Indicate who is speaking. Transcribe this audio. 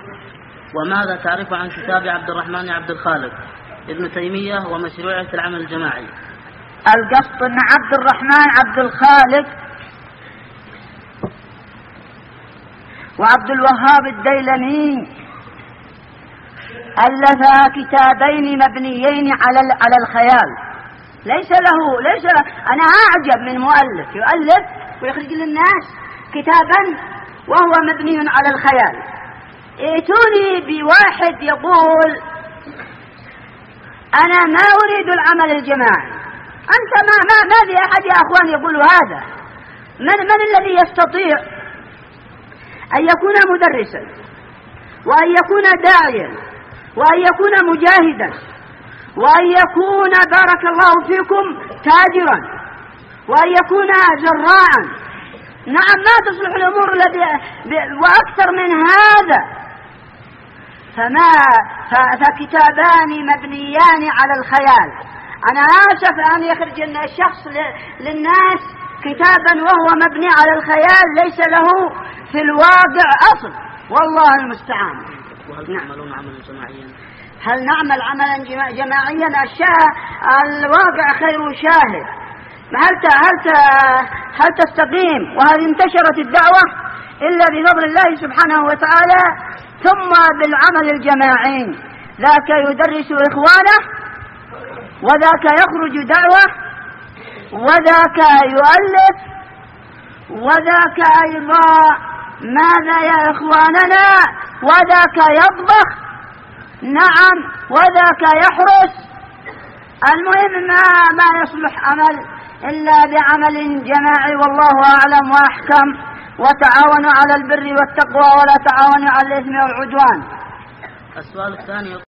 Speaker 1: وماذا تعرف عن كتاب عبد الرحمن عبد الخالق ابن تيمية ومشروعية العمل الجماعي؟
Speaker 2: القصد أن عبد الرحمن عبد الخالق وعبد الوهاب الديلمي ألفا كتابين مبنيين على الخيال. ليس أنا أعجب من مؤلف يؤلف ويخرج للناس كتابا وهو مبني على الخيال. ائتوني بواحد يقول أنا ما أريد العمل الجماعي. أنت ما في أحد يا أخوان يقول هذا. من الذي يستطيع أن يكون مدرسا وأن يكون داعيا وأن يكون مجاهدا وأن يكون بارك الله فيكم تاجرا وأن يكون زراعا؟ نعم، ما تصلح الأمور وأكثر من هذا. فكتابان مبنيان على الخيال. أنا آسف أن يخرج الشخص للناس كتابا وهو مبني على الخيال ليس له في الواقع أصل، والله المستعان.
Speaker 1: وهل تعملون عملا جماعيا؟
Speaker 2: هل نعمل عملا جماعيا؟ الواقع خير شاهد. هل تستقيم وهل انتشرت الدعوة إلا بفضل الله سبحانه وتعالى ثم بالعمل الجماعي. ذاك يدرس إخوانه وذاك يخرج دعوة وذاك يؤلف وذاك أيضا ماذا يا إخواننا وذاك يطبخ، نعم، وذاك يحرس. المهم ما يصلح عمل إلا بعمل جماعي، والله أعلم وأحكم. وتعاونوا على البر والتقوى ولا تعاونوا على الإثم والعدوان.
Speaker 1: السؤال الثاني